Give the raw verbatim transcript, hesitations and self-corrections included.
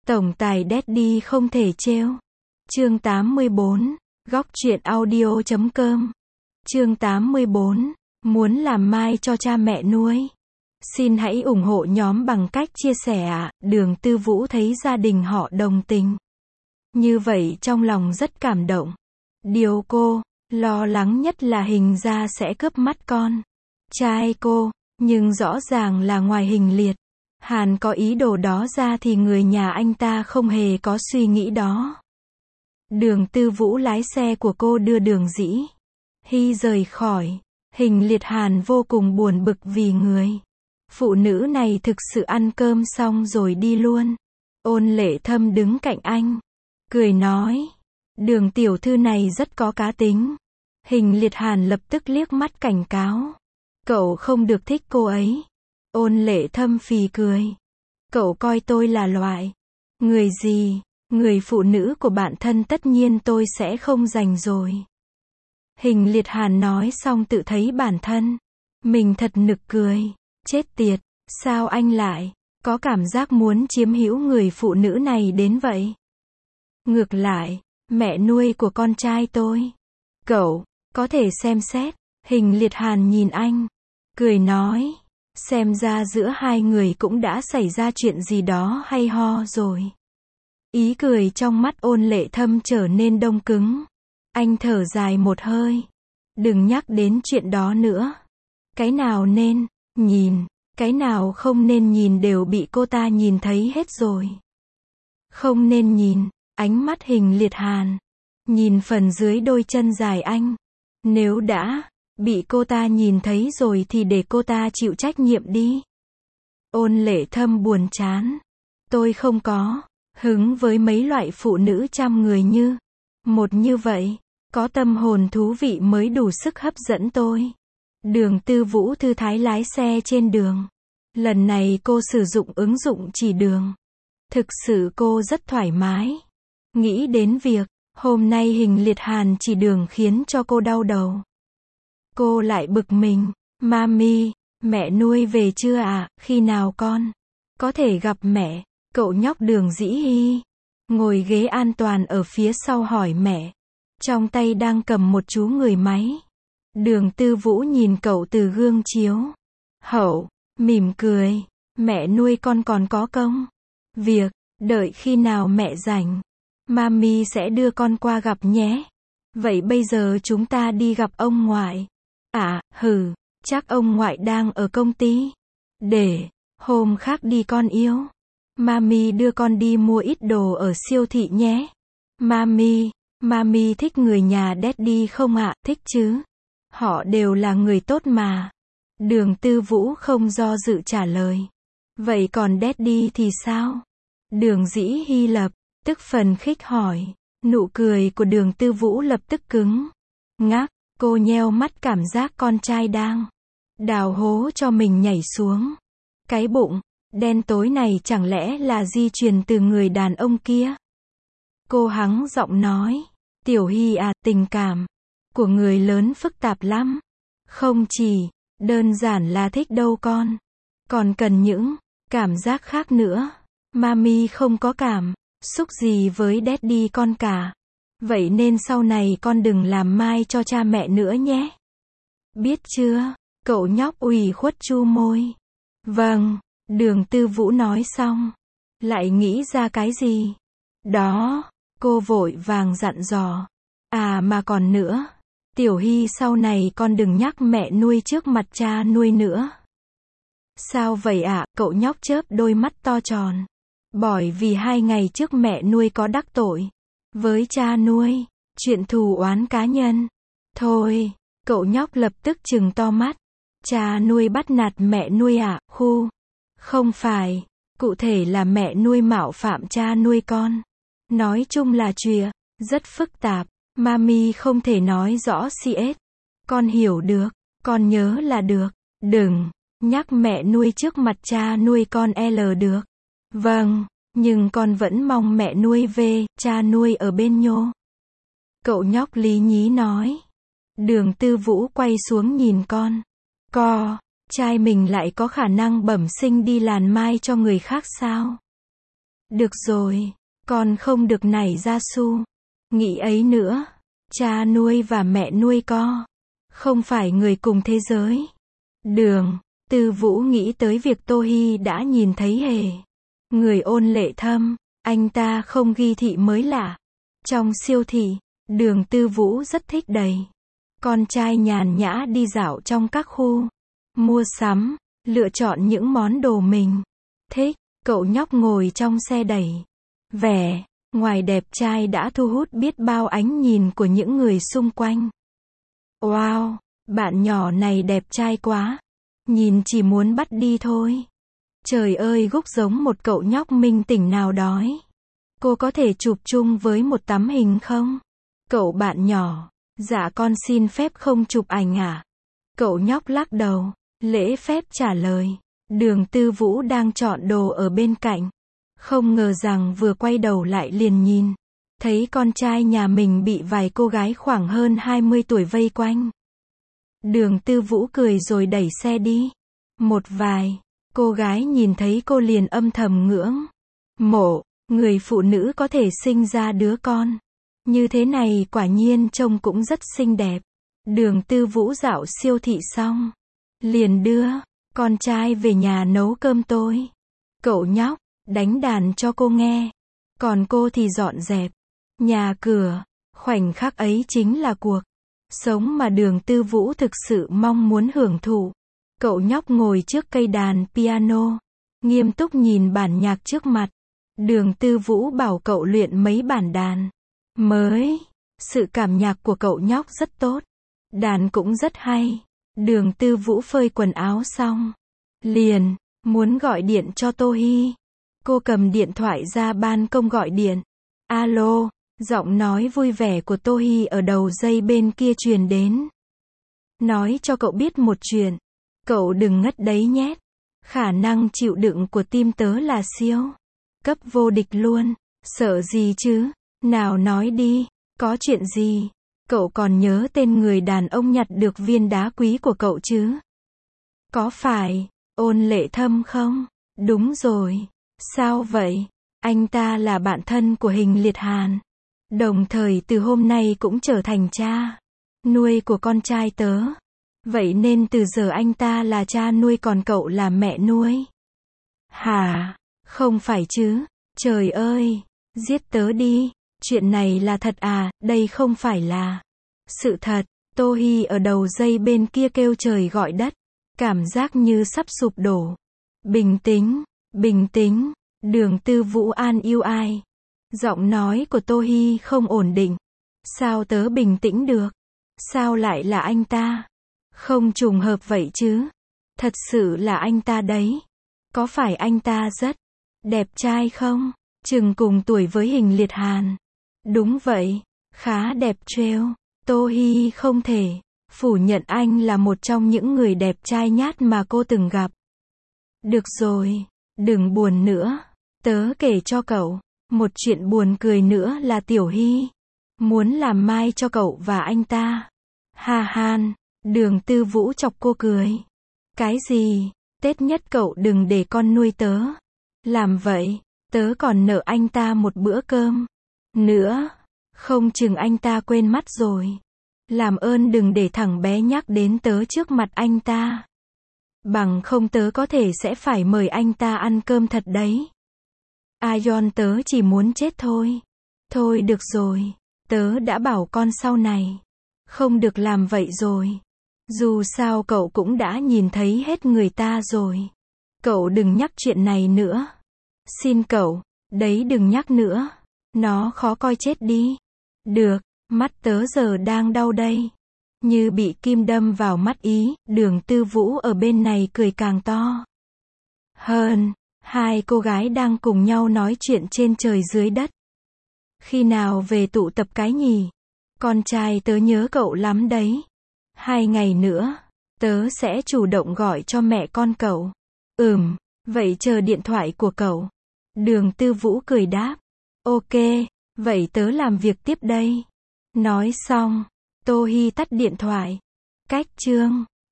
Tổng tài Daddy không thể trêu. Chương tám mươi bốn, góc truyện audio chấm com. Chương tám mươi bốn, muốn làm mai cho cha mẹ nuôi. Xin hãy ủng hộ nhóm bằng cách chia sẻ ạ. Đường Tư Vũ thấy gia đình họ đồng tình như vậy trong lòng rất cảm động. Điều cô lo lắng nhất là Hình gia sẽ cướp mắt con trai cô, nhưng rõ ràng là ngoài Hình Liệt, Hàn có ý đồ đó ra thì người nhà anh ta không hề có suy nghĩ đó. Đường Tư Vũ lái xe của cô đưa Đường Dĩ Hy rời khỏi. Hình Liệt Hàn vô cùng buồn bực vì người phụ nữ này thực sự ăn cơm xong rồi đi luôn. Ôn Lệ Thâm đứng cạnh anh, cười nói, Đường tiểu thư này rất có cá tính. Hình Liệt Hàn lập tức liếc mắt cảnh cáo, cậu không được thích cô ấy. Ôn Lệ Thâm phì cười, cậu coi tôi là loại người gì? Người phụ nữ của bạn thân tất nhiên tôi sẽ không giành rồi. Hình Liệt Hàn nói xong tự thấy bản thân mình thật nực cười. Chết tiệt, sao anh lại có cảm giác muốn chiếm hữu người phụ nữ này đến vậy? Ngược lại, mẹ nuôi của con trai tôi, cậu có thể xem xét. Hình Liệt Hàn nhìn anh, cười nói, xem ra giữa hai người cũng đã xảy ra chuyện gì đó hay ho rồi. Ý cười trong mắt Ôn Lệ Thâm trở nên đông cứng. Anh thở dài một hơi, đừng nhắc đến chuyện đó nữa. Cái nào nên nhìn, cái nào không nên nhìn đều bị cô ta nhìn thấy hết rồi. Không nên nhìn. Ánh mắt Hình Liệt Hàn nhìn phần dưới đôi chân dài anh. Nếu đã bị cô ta nhìn thấy rồi thì để cô ta chịu trách nhiệm đi. Ôn Lệ Thâm buồn chán. Tôi không có hứng với mấy loại phụ nữ trăm người như một như vậy. Có tâm hồn thú vị mới đủ sức hấp dẫn tôi. Đường Tư Vũ thư thái lái xe trên đường. Lần này cô sử dụng ứng dụng chỉ đường. Thực sự cô rất thoải mái. Nghĩ đến việc hôm nay Hình Liệt Hàn chỉ đường khiến cho cô đau đầu. Cô lại bực mình. Mami, mẹ nuôi về chưa ạ? Khi nào con có thể gặp mẹ? Cậu nhóc Đường Dĩ Hy ngồi ghế an toàn ở phía sau hỏi mẹ, trong tay đang cầm một chú người máy. Đường Tư Vũ nhìn cậu từ gương chiếu hậu, mỉm cười, mẹ nuôi con còn có công việc, đợi khi nào mẹ rảnh, Mami sẽ đưa con qua gặp nhé. Vậy bây giờ chúng ta đi gặp ông ngoại. À, hừ, chắc ông ngoại đang ở công ty. Để hôm khác đi con yêu. Mami đưa con đi mua ít đồ ở siêu thị nhé. Mami, Mami thích người nhà Daddy không ạ? Thích chứ. Họ đều là người tốt mà. Đường Tư Vũ không do dự trả lời. Vậy còn Daddy thì sao? Đường Dĩ Hy lập tức phần khích hỏi. Nụ cười của Đường Tư Vũ lập tức cứng ngắc. Cô nheo mắt cảm giác con trai đang đào hố cho mình nhảy xuống. Cái bụng đen tối này chẳng lẽ là di truyền từ người đàn ông kia? Cô hắng giọng nói, Tiểu Hy à, tình cảm của người lớn phức tạp lắm. Không chỉ đơn giản là thích đâu con. Còn cần những cảm giác khác nữa. Mami không có cảm xúc gì với Daddy con cả. Vậy nên sau này con đừng làm mai cho cha mẹ nữa nhé. Biết chưa? Cậu nhóc ủy khuất chu môi. Vâng. Đường Tư Vũ nói xong, lại nghĩ ra cái gì đó, cô vội vàng dặn dò. À mà còn nữa, Tiểu Hy sau này con đừng nhắc mẹ nuôi trước mặt cha nuôi nữa. Sao vậy ạ? À? Cậu nhóc chớp đôi mắt to tròn. Bởi vì hai ngày trước mẹ nuôi có đắc tội với cha nuôi, chuyện thù oán cá nhân. Thôi, cậu nhóc lập tức trừng to mắt. Cha nuôi bắt nạt mẹ nuôi ạ? À? Khu Không phải, cụ thể là mẹ nuôi mạo phạm cha nuôi con. Nói chung là chuyện rất phức tạp, Mami không thể nói rõ xê ét. Con hiểu được, con nhớ là được. Đừng nhắc mẹ nuôi trước mặt cha nuôi con L được. Vâng, nhưng con vẫn mong mẹ nuôi về, cha nuôi ở bên nhô. Cậu nhóc lý nhí nói. Đường Tư Vũ quay xuống nhìn con. Co. Trai mình lại có khả năng bẩm sinh đi làn mai cho người khác sao? Được rồi, con không được nảy ra xu. Nghĩ ấy nữa. Cha nuôi và mẹ nuôi co. Không phải người cùng thế giới. Đường. Tư Vũ nghĩ tới việc Tô Hi đã nhìn thấy hề. Người ôn lệ thâm. Anh ta không ghi thị mới lạ. Trong siêu thị, Đường Tư Vũ rất thích đầy. Con trai nhàn nhã đi dạo trong các khu mua sắm, lựa chọn những món đồ mình thích. Cậu nhóc ngồi trong xe đẩy. Vẻ ngoài đẹp trai đã thu hút biết bao ánh nhìn của những người xung quanh. Wow, bạn nhỏ này đẹp trai quá. Nhìn chỉ muốn bắt đi thôi. Trời ơi, Gúc giống một cậu nhóc minh tỉnh nào đói. Cô có thể chụp chung với một tấm hình không? Cậu bạn nhỏ. Dạ con xin phép không chụp ảnh ạ. À? Cậu nhóc lắc đầu. Lễ phép trả lời. Đường Tư Vũ đang chọn đồ ở bên cạnh. Không ngờ rằng vừa quay đầu lại liền nhìn. Thấy con trai nhà mình bị vài cô gái khoảng hơn hai mươi tuổi vây quanh. Đường Tư Vũ cười rồi đẩy xe đi. Một vài cô gái nhìn thấy cô liền âm thầm ngưỡng mộ. Người phụ nữ có thể sinh ra đứa con như thế này quả nhiên trông cũng rất xinh đẹp. Đường Tư Vũ dạo siêu thị xong. Liền đưa con trai về nhà nấu cơm tối. Cậu nhóc đánh đàn cho cô nghe. Còn cô thì dọn dẹp nhà cửa. Khoảnh khắc ấy chính là cuộc sống mà Đường Tư Vũ thực sự mong muốn hưởng thụ. Cậu nhóc ngồi trước cây đàn piano. Nghiêm túc nhìn bản nhạc trước mặt. Đường Tư Vũ bảo cậu luyện mấy bản đàn mới. Sự cảm nhạc của cậu nhóc rất tốt. Đàn cũng rất hay. Đường Tư Vũ phơi quần áo xong. Liền muốn gọi điện cho Tô Hi. Cô cầm điện thoại ra ban công gọi điện. Alo, giọng nói vui vẻ của Tô Hi ở đầu dây bên kia truyền đến. Nói cho cậu biết một chuyện. Cậu đừng ngất đấy nhét. Khả năng chịu đựng của tim tớ là siêu cấp vô địch luôn. Sợ gì chứ? Nào nói đi, có chuyện gì? Cậu còn nhớ tên người đàn ông nhặt được viên đá quý của cậu chứ? Có phải Ôn Lệ Thâm không? Đúng rồi. Sao vậy? Anh ta là bạn thân của Hình Liệt Hàn. Đồng thời từ hôm nay cũng trở thành cha nuôi của con trai tớ. Vậy nên từ giờ anh ta là cha nuôi còn cậu là mẹ nuôi. Hả? Không phải chứ? Trời ơi! Giết tớ đi! Chuyện này là thật à? Đây không phải là sự thật. Tô Hi ở đầu dây bên kia kêu trời gọi đất. Cảm giác như sắp sụp đổ. Bình tĩnh, bình tĩnh. Đường Tư Vũ an ưu ai. Giọng nói của Tô Hi không ổn định. Sao tớ bình tĩnh được? Sao lại là anh ta? Không trùng hợp vậy chứ? Thật sự là anh ta đấy. Có phải anh ta rất đẹp trai không? Chừng cùng tuổi với Hình Liệt Hàn. Đúng vậy. Khá đẹp trêu. Tô Hi không thể phủ nhận anh là một trong những người đẹp trai nhát mà cô từng gặp. Được rồi. Đừng buồn nữa. Tớ kể cho cậu một chuyện buồn cười nữa là Tiểu Hi muốn làm mai cho cậu và anh ta. Ha han. Đường Tư Vũ chọc cô cười. Cái gì? Tết nhất cậu đừng để con nuôi tớ. Làm vậy, tớ còn nợ anh ta một bữa cơm nữa. Không chừng anh ta quên mất rồi. Làm ơn đừng để thằng bé nhắc đến tớ trước mặt anh ta. Bằng không tớ có thể sẽ phải mời anh ta ăn cơm thật đấy. Ayon tớ chỉ muốn chết thôi. Thôi được rồi. Tớ đã bảo con sau này không được làm vậy rồi. Dù sao cậu cũng đã nhìn thấy hết người ta rồi. Cậu đừng nhắc chuyện này nữa. Xin cậu. Đấy đừng nhắc nữa. Nó khó coi chết đi. Được. Mắt tớ giờ đang đau đây. Như bị kim đâm vào mắt ý. Đường Tư Vũ ở bên này cười càng to hơn. Hai cô gái đang cùng nhau nói chuyện trên trời dưới đất. Khi nào về tụ tập cái nhỉ? Con trai tớ nhớ cậu lắm đấy. Hai ngày nữa, tớ sẽ chủ động gọi cho mẹ con cậu. Ừm, vậy chờ điện thoại của cậu. Đường Tư Vũ cười đáp. Ok, vậy tớ làm việc tiếp đây. Nói xong, Tô Hi tắt điện thoại. Cách chương